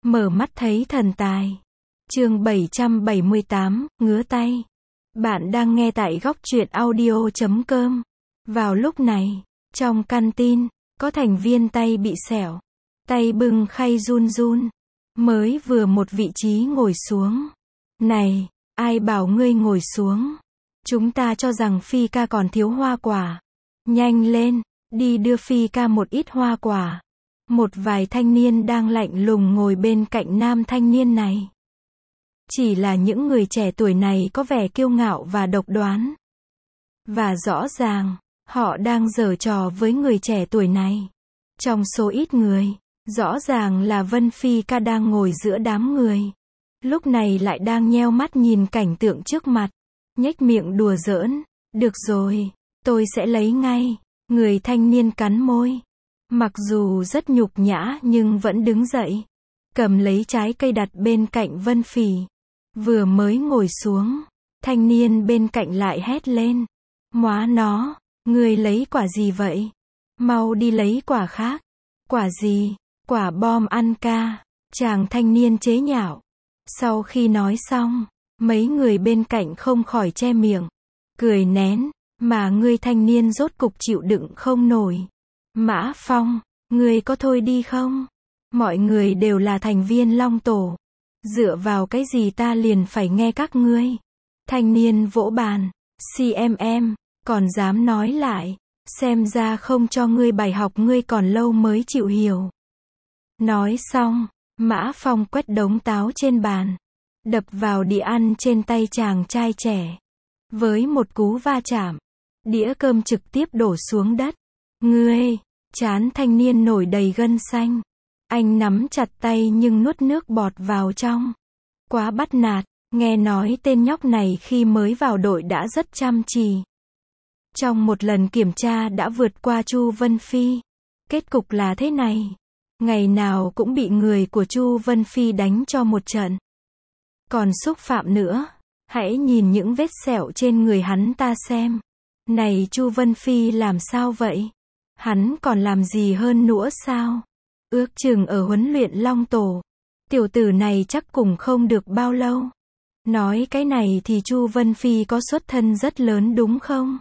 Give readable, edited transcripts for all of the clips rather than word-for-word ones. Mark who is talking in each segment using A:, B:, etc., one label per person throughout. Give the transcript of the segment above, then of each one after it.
A: Mở mắt thấy thần tài. Chương 778, ngứa tay. Bạn đang nghe tại góc truyện audio.com. Vào lúc này, trong căn tin, có thành viên tay bị sẹo. Tay bưng khay run run. Mới vừa một vị trí ngồi xuống. Này, ai bảo ngươi ngồi xuống? Chúng ta cho rằng Phi ca còn thiếu hoa quả. Nhanh lên, đi đưa Phi ca một ít hoa quả. Một vài thanh niên đang lạnh lùng ngồi bên cạnh nam thanh niên này. Chỉ là những người trẻ tuổi này có vẻ kiêu ngạo và độc đoán. Và rõ ràng, họ đang giở trò với người trẻ tuổi này. Trong số ít người, rõ ràng là Vân Phi ca đang ngồi giữa đám người. Lúc này lại đang nheo mắt nhìn cảnh tượng trước mặt. Nhếch miệng đùa giỡn. Được rồi, tôi sẽ lấy ngay. Người thanh niên cắn môi. Mặc dù rất nhục nhã nhưng vẫn đứng dậy. Cầm lấy trái cây đặt bên cạnh Vân Phỉ. Vừa mới ngồi xuống, thanh niên bên cạnh lại hét lên. Móa nó, người lấy quả gì vậy? Mau đi lấy quả khác. Quả gì? Quả bom ăn ca. Chàng thanh niên chế nhạo. Sau khi nói xong, mấy người bên cạnh không khỏi che miệng. Cười nén, mà người thanh niên rốt cục chịu đựng không nổi. Mã Phong, ngươi có thôi đi không? Mọi người đều là thành viên Long Tổ. Dựa vào cái gì ta liền phải nghe các ngươi? Thanh niên vỗ bàn. CMM, còn dám nói lại. Xem ra không cho ngươi bài học ngươi còn lâu mới chịu hiểu. Nói xong, Mã Phong quét đống táo trên bàn. Đập vào đĩa ăn trên tay chàng trai trẻ. Với một cú va chạm, đĩa cơm trực tiếp đổ xuống đất. Ngươi! Trán thanh niên nổi đầy gân xanh. Anh nắm chặt tay nhưng nuốt nước bọt vào trong. Quá bắt nạt, nghe nói tên nhóc này khi mới vào đội đã rất chăm chỉ. Trong một lần kiểm tra đã vượt qua Chu Vân Phi. Kết cục là thế này. Ngày nào cũng bị người của Chu Vân Phi đánh cho một trận. Còn xúc phạm nữa. Hãy nhìn những vết sẹo trên người hắn ta xem. Này Chu Vân Phi làm sao vậy? Hắn còn làm gì hơn nữa sao? Ước chừng ở huấn luyện Long Tổ. Tiểu tử này chắc cùng không được bao lâu. Nói cái này thì Chu Vân Phi có xuất thân rất lớn đúng không?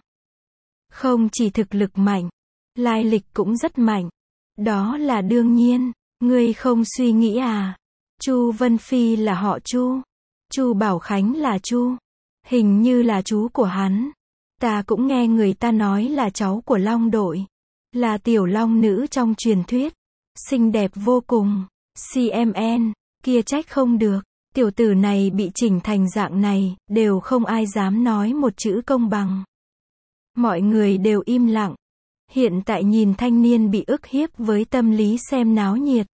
A: Không chỉ thực lực mạnh, lai lịch cũng rất mạnh. Đó là đương nhiên. Ngươi không suy nghĩ à? Chu Vân Phi là họ Chu. Chu Bảo Khánh là Chu. Hình như là chú của hắn. Ta cũng nghe người ta nói là cháu của Long đội. Là tiểu long nữ trong truyền thuyết. Xinh đẹp vô cùng. CMN, kia trách không được. Tiểu tử này bị chỉnh thành dạng này, đều không ai dám nói một chữ công bằng. Mọi người đều im lặng. Hiện tại nhìn thanh niên bị ức hiếp với tâm lý xem náo nhiệt.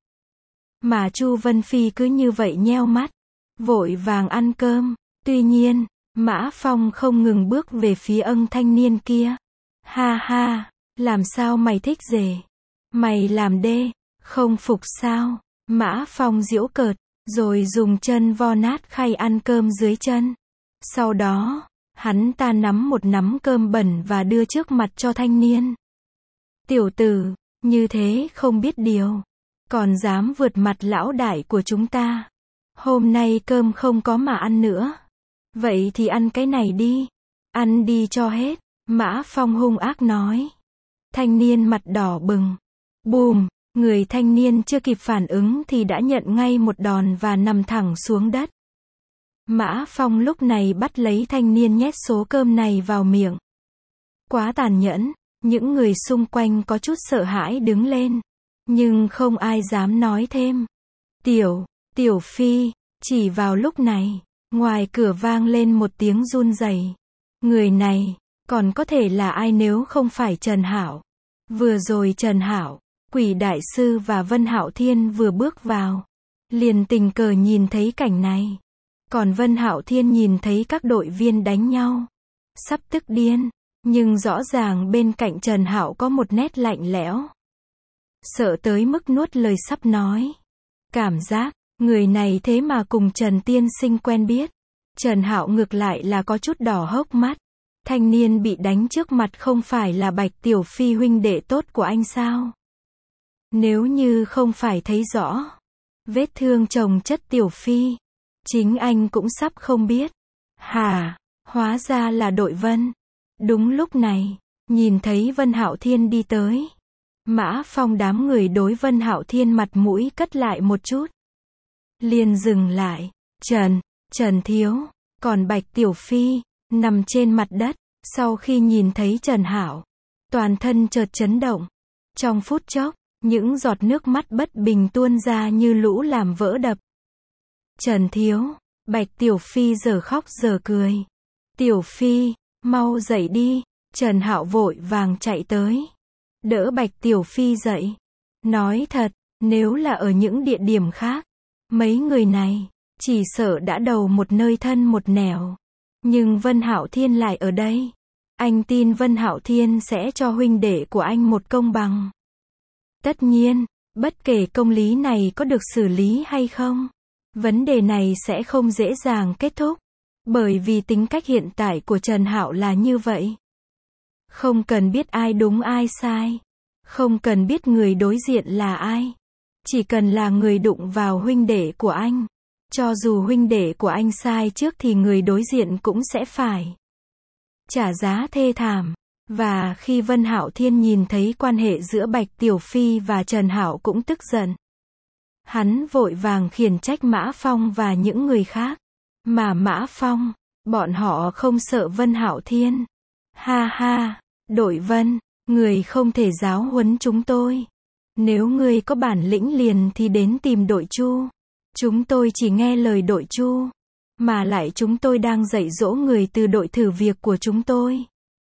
A: Mà Chu Vân Phi cứ như vậy nheo mắt. Vội vàng ăn cơm. Tuy nhiên, Mã Phong không ngừng bước về phía ân thanh niên kia. Ha ha. Làm sao mày thích rể? Mày làm đê, không phục sao? Mã Phong giễu cợt, rồi dùng chân vo nát khay ăn cơm dưới chân. Sau đó, hắn ta nắm một nắm cơm bẩn và đưa trước mặt cho thanh niên. Tiểu tử, như thế không biết điều. Còn dám vượt mặt lão đại của chúng ta. Hôm nay cơm không có mà ăn nữa. Vậy thì ăn cái này đi. Ăn đi cho hết. Mã Phong hung ác nói. Thanh niên mặt đỏ bừng. Bùm, người thanh niên chưa kịp phản ứng thì đã nhận ngay một đòn và nằm thẳng xuống đất. Mã Phong lúc này bắt lấy thanh niên nhét số cơm này vào miệng. Quá tàn nhẫn, những người xung quanh có chút sợ hãi đứng lên. Nhưng không ai dám nói thêm. Tiểu Phi, chỉ vào lúc này, ngoài cửa vang lên một tiếng run rẩy. Người này, còn có thể là ai nếu không phải Trần Hạo? Vừa rồi Trần Hạo, Quỷ Đại Sư và Vân Hạo Thiên vừa bước vào. Liền tình cờ nhìn thấy cảnh này. Còn Vân Hạo Thiên nhìn thấy các đội viên đánh nhau. Sắp tức điên. Nhưng rõ ràng bên cạnh Trần Hạo có một nét lạnh lẽo. Sợ tới mức nuốt lời sắp nói. Cảm giác, người này thế mà cùng Trần Tiên Sinh quen biết. Trần Hạo ngược lại là có chút đỏ hốc mắt. Thanh niên bị đánh trước mặt không phải là Bạch Tiểu Phi huynh đệ tốt của anh sao? Nếu như không phải thấy rõ, Vết thương chồng chất Tiểu Phi. Chính anh cũng sắp không biết. Hả? Hóa ra là đội Vân. Đúng lúc này, nhìn thấy Vân Hạo Thiên đi tới. Mã Phong đám người đối Vân Hạo Thiên mặt mũi cất lại một chút. Liền dừng lại. Trần thiếu, còn Bạch Tiểu Phi, nằm trên mặt đất, sau khi nhìn thấy Trần Hạo, toàn thân chợt chấn động. Trong phút chốc, những giọt nước mắt bất bình tuôn ra như lũ làm vỡ đập. Trần thiếu, Bạch Tiểu Phi giờ khóc giờ cười. Tiểu Phi, mau dậy đi. Trần Hạo vội vàng chạy tới, đỡ Bạch Tiểu Phi dậy. Nói thật, nếu là ở những địa điểm khác, mấy người này, chỉ sợ đã đầu một nơi thân một nẻo. Nhưng Vân Hạo Thiên lại ở đây. Anh tin Vân Hạo Thiên sẽ cho huynh đệ của anh một công bằng. Tất nhiên, bất kể công lý này có được xử lý hay không, vấn đề này sẽ không dễ dàng kết thúc. Bởi vì tính cách hiện tại của Trần Hạo là như vậy. Không cần biết ai đúng ai sai. Không cần biết người đối diện là ai. Chỉ cần là người đụng vào huynh đệ của anh. Cho dù huynh đệ của anh sai trước thì người đối diện cũng sẽ phải trả giá thê thảm. Và khi Vân Hạo Thiên nhìn thấy quan hệ giữa Bạch Tiểu Phi và Trần Hạo cũng tức giận. Hắn vội vàng khiển trách Mã Phong và những người khác. Mà Mã Phong, bọn họ không sợ Vân Hạo Thiên. Ha ha, đội Vân, người không thể giáo huấn chúng tôi. Nếu người có bản lĩnh liền thì đến tìm đội Chu. Chúng tôi chỉ nghe lời đội Chu. Mà lại chúng tôi đang dạy dỗ người từ đội thử việc của chúng tôi.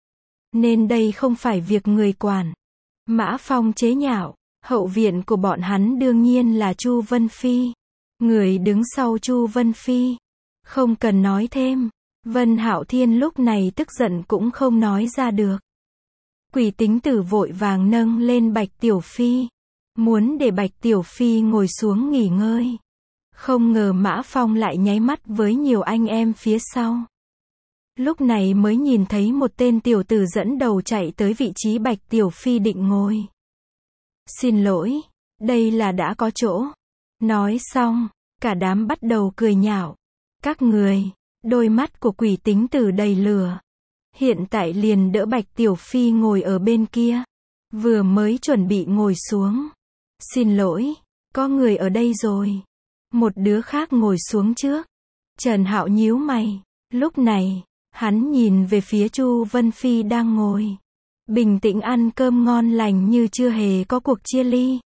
A: Nên đây không phải việc người quản. Mã Phong chế nhạo, hậu viện của bọn hắn đương nhiên là Chu Vân Phi. Người đứng sau Chu Vân Phi. Không cần nói thêm. Vân Hạo Thiên lúc này tức giận cũng không nói ra được. Quỷ tính tử vội vàng nâng lên Bạch Tiểu Phi. Muốn để Bạch Tiểu Phi ngồi xuống nghỉ ngơi. Không ngờ Mã Phong lại nháy mắt với nhiều anh em phía sau. Lúc này mới nhìn thấy một tên tiểu tử dẫn đầu chạy tới vị trí Bạch Tiểu Phi định ngồi. Xin lỗi, đây là đã có chỗ. Nói xong, cả đám bắt đầu cười nhạo. Các người, đôi mắt của quỷ tính tử đầy lửa. Hiện tại liền đỡ Bạch Tiểu Phi ngồi ở bên kia. Vừa mới chuẩn bị ngồi xuống. Xin lỗi, có người ở đây rồi. Một đứa khác ngồi xuống trước. Trần Hạo nhíu mày. Lúc này, hắn nhìn về phía Chu Vân Phi đang ngồi. Bình tĩnh ăn cơm ngon lành như chưa hề có cuộc chia ly.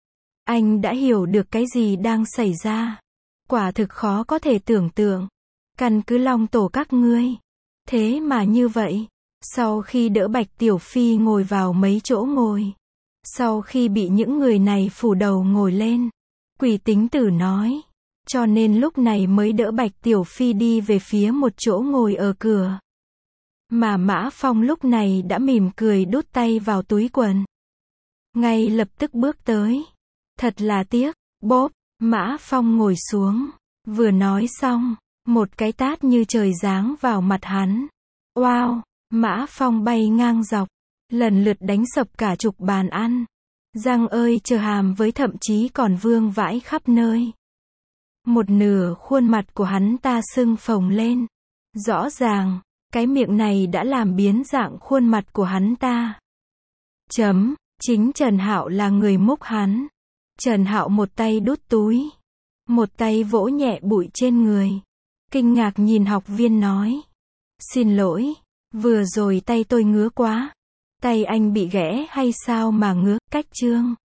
A: Anh đã hiểu được cái gì đang xảy ra. Quả thực khó có thể tưởng tượng. Căn cứ long tổ các ngươi. Thế mà như vậy. Sau khi đỡ Bạch Tiểu Phi ngồi vào mấy chỗ ngồi. Sau khi bị những người này phủ đầu ngồi lên. Quỷ tính tử nói. Cho nên lúc này mới đỡ Bạch Tiểu Phi đi về phía một chỗ ngồi ở cửa. Mà Mã Phong lúc này đã mỉm cười đút tay vào túi quần. Ngay lập tức bước tới. Thật là tiếc. Bốp, Mã Phong ngồi xuống. Vừa nói xong, một cái tát như trời giáng vào mặt hắn. Wow, Mã Phong bay ngang dọc. Lần lượt đánh sập cả chục bàn ăn. Răng ơi chờ hàm với thậm chí còn vương vãi khắp nơi. Một nửa khuôn mặt của hắn ta sưng phồng lên. Rõ ràng, cái miệng này đã làm biến dạng khuôn mặt của hắn ta. Chính Trần Hạo là người múc hắn. Trần Hạo một tay đút túi. Một tay vỗ nhẹ bụi trên người. Kinh ngạc nhìn học viên nói. Xin lỗi, vừa rồi tay tôi ngứa quá. Tay anh bị ghẻ hay sao mà ngứa, cách chương.